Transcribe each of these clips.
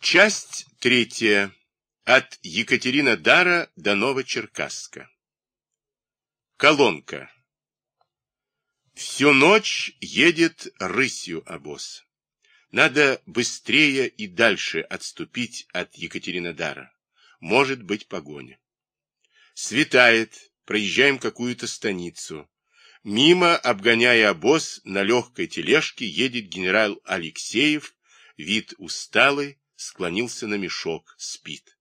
Часть третья. От Екатеринодара до Новочеркасска. Колонка. Всю ночь едет рысью обоз. Надо быстрее и дальше отступить от Екатеринодара. Может быть погоня. Светает, проезжаем какую-то станицу. Мимо, обгоняя обоз, на легкой тележке едет генерал Алексеев, вид усталый, склонился на мешок, спит.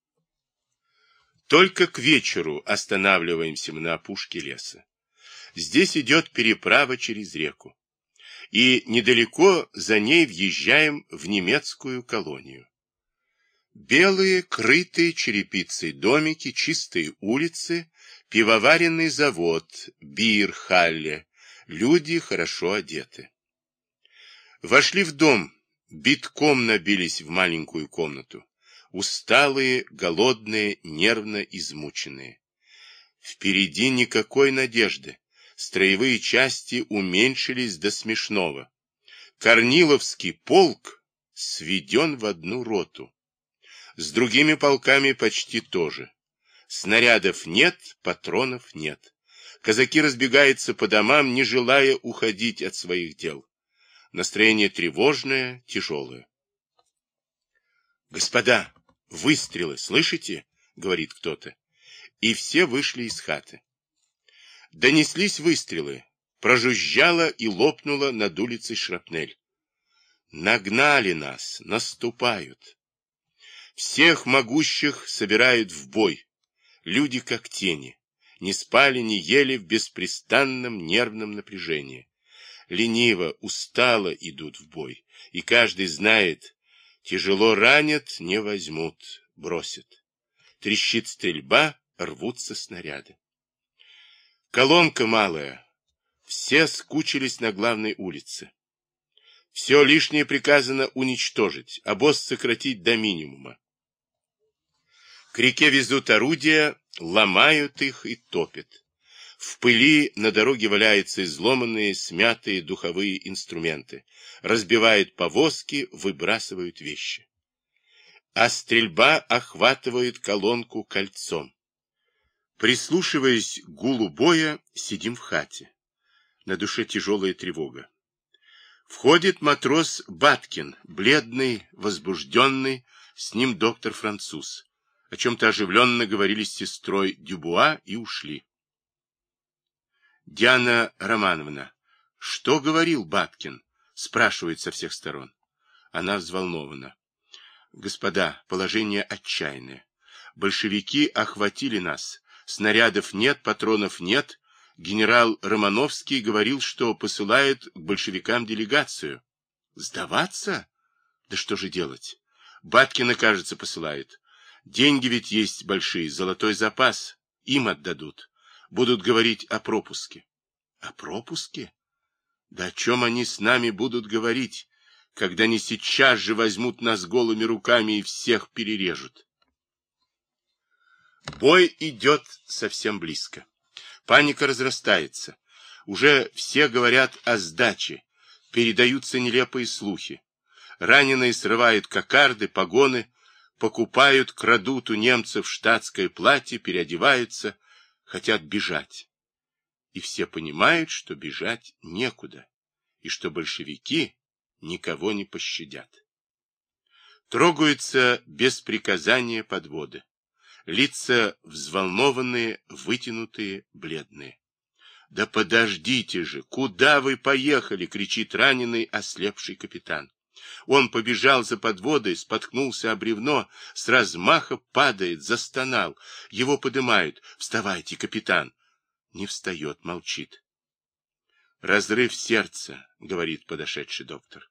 Только к вечеру останавливаемся мы на опушке леса. Здесь идет переправа через реку. И недалеко за ней въезжаем в немецкую колонию. Белые, крытые черепицей домики, чистые улицы, пивоваренный завод, бирхалле, люди хорошо одеты. Вошли в дом, битком набились в маленькую комнату. Усталые, голодные, нервно измученные. Впереди никакой надежды. Строевые части уменьшились до смешного. Корниловский полк сведен в одну роту. С другими полками почти то же. Снарядов нет, патронов нет. Казаки разбегаются по домам, не желая уходить от своих дел. Настроение тревожное, тяжелое. «Господа, выстрелы, слышите?» — говорит кто-то. И все вышли из хаты. Донеслись выстрелы. Прожужжала и лопнула над улицей шрапнель. Нагнали нас, наступают. Всех могущих собирают в бой. Люди как тени. Не спали, не ели в беспрестанном нервном напряжении. Лениво, устало идут в бой. И каждый знает, тяжело ранят, не возьмут, бросят. Трещит стрельба, рвутся снаряды. Колонка малая. Все скучились на главной улице. Все лишнее приказано уничтожить, обоз сократить до минимума. К реке везут орудия, ломают их и топят. В пыли на дороге валяются изломанные, смятые духовые инструменты. Разбивают повозки, выбрасывают вещи. А стрельба охватывает колонку кольцом. Прислушиваясь к гулу боя, сидим в хате. На душе тяжелая тревога. Входит матрос Баткин, бледный, возбужденный, с ним доктор-француз. О чем-то оживленно говорили с сестрой Дюбуа и ушли. Диана Романовна, что говорил Баткин? Спрашивает со всех сторон. Она взволнована. Господа, положение отчаянное. Большевики охватили нас. Снарядов нет, патронов нет. Генерал Романовский говорил, что посылает к большевикам делегацию. Сдаваться? Да что же делать? Баткина, кажется, посылает. Деньги ведь есть большие, золотой запас. Им отдадут. Будут говорить о пропуске. О пропуске? Да о чем они с нами будут говорить, когда они сейчас же возьмут нас голыми руками и всех перережут? Бой идет совсем близко. Паника разрастается. Уже все говорят о сдаче. Передаются нелепые слухи. Раненые срывают кокарды, погоны, покупают, крадут у немцев штатское платье, переодеваются, хотят бежать. И все понимают, что бежать некуда, и что большевики никого не пощадят. Трогаются без приказания подводы. Лица взволнованные, вытянутые, бледные. «Да подождите же! Куда вы поехали?» — кричит раненый, ослепший капитан. Он побежал за подводой, споткнулся о бревно, с размаха падает, застонал. Его подымают. «Вставайте, капитан!» Не встает, молчит. «Разрыв сердца», — говорит подошедший доктор.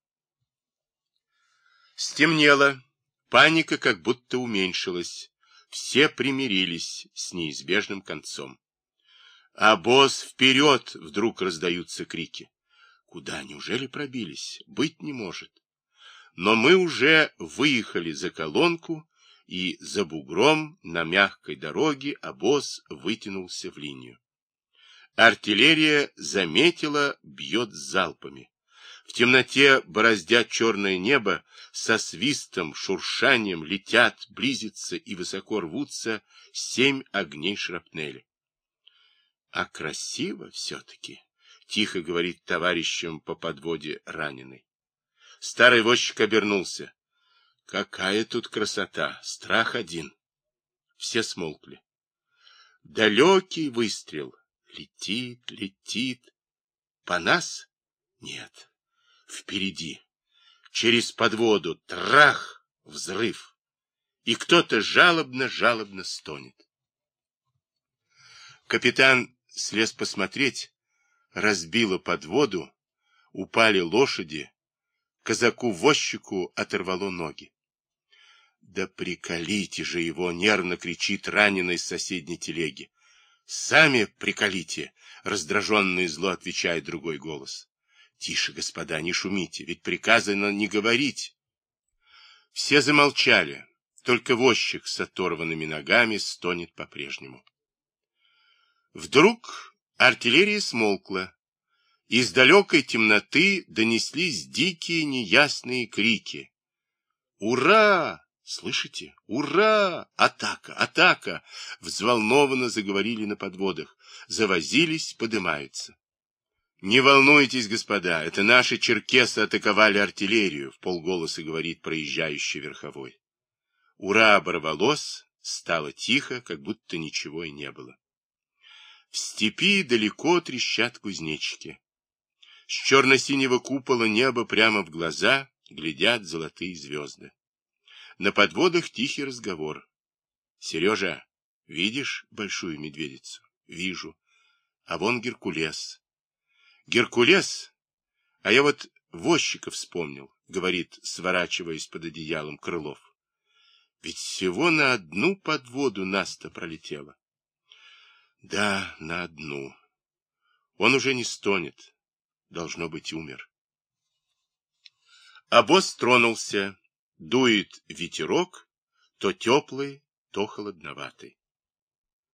Стемнело. Паника как будто уменьшилась. Все примирились с неизбежным концом. «Обоз вперед!» — вдруг раздаются крики. Куда? Неужели пробились? Быть не может. Но мы уже выехали за колонку, и за бугром на мягкой дороге обоз вытянулся в линию. Артиллерия заметила, бьет залпами. В темноте бороздят черное небо, со свистом, шуршанием летят, близятся и высоко рвутся 7 огней шрапнели. А красиво все-таки, тихо говорит товарищам по подводе раненый. Старый возчик обернулся. Какая тут красота, страх один. Все смолкли. Далекий выстрел. Летит, летит. По нас? Нет. Впереди. Через подводу. Трах! Взрыв. И кто-то жалобно стонет. Капитан слез посмотреть. Разбило подводу. Упали лошади. Казаку-возчику оторвало ноги. Да приколите же его, нервно кричит раненый с соседней телеги. Сами приколите, раздраженно и зло отвечает другой голос. Тише, господа, не шумите, ведь приказано не говорить. Все замолчали, только возчик с оторванными ногами стонет по-прежнему. Вдруг артиллерия смолкла. Из далекой темноты донеслись дикие неясные крики. «Ура! Слышите? Ура! Атака! Атака!» Взволнованно заговорили на подводах. Завозились, подымаются. «Не волнуйтесь, господа, это наши черкесы атаковали артиллерию», — вполголоса говорит проезжающий верховой. «Ура!» оборвалось, стало тихо, как будто ничего и не было. В степи далеко трещат кузнечики. С черно-синего купола неба прямо в глаза глядят золотые звезды. На подводах тихий разговор. Сережа, видишь большую медведицу? Вижу. А вон Геркулес. Геркулес? А я вот возчика вспомнил, говорит, сворачиваясь под одеялом Крылов. Ведь всего на одну подводу нас-то пролетело. Да, на одну. Он уже не стонет. Должно быть, умер. Обоз тронулся. Дует ветерок, то теплый, то холодноватый.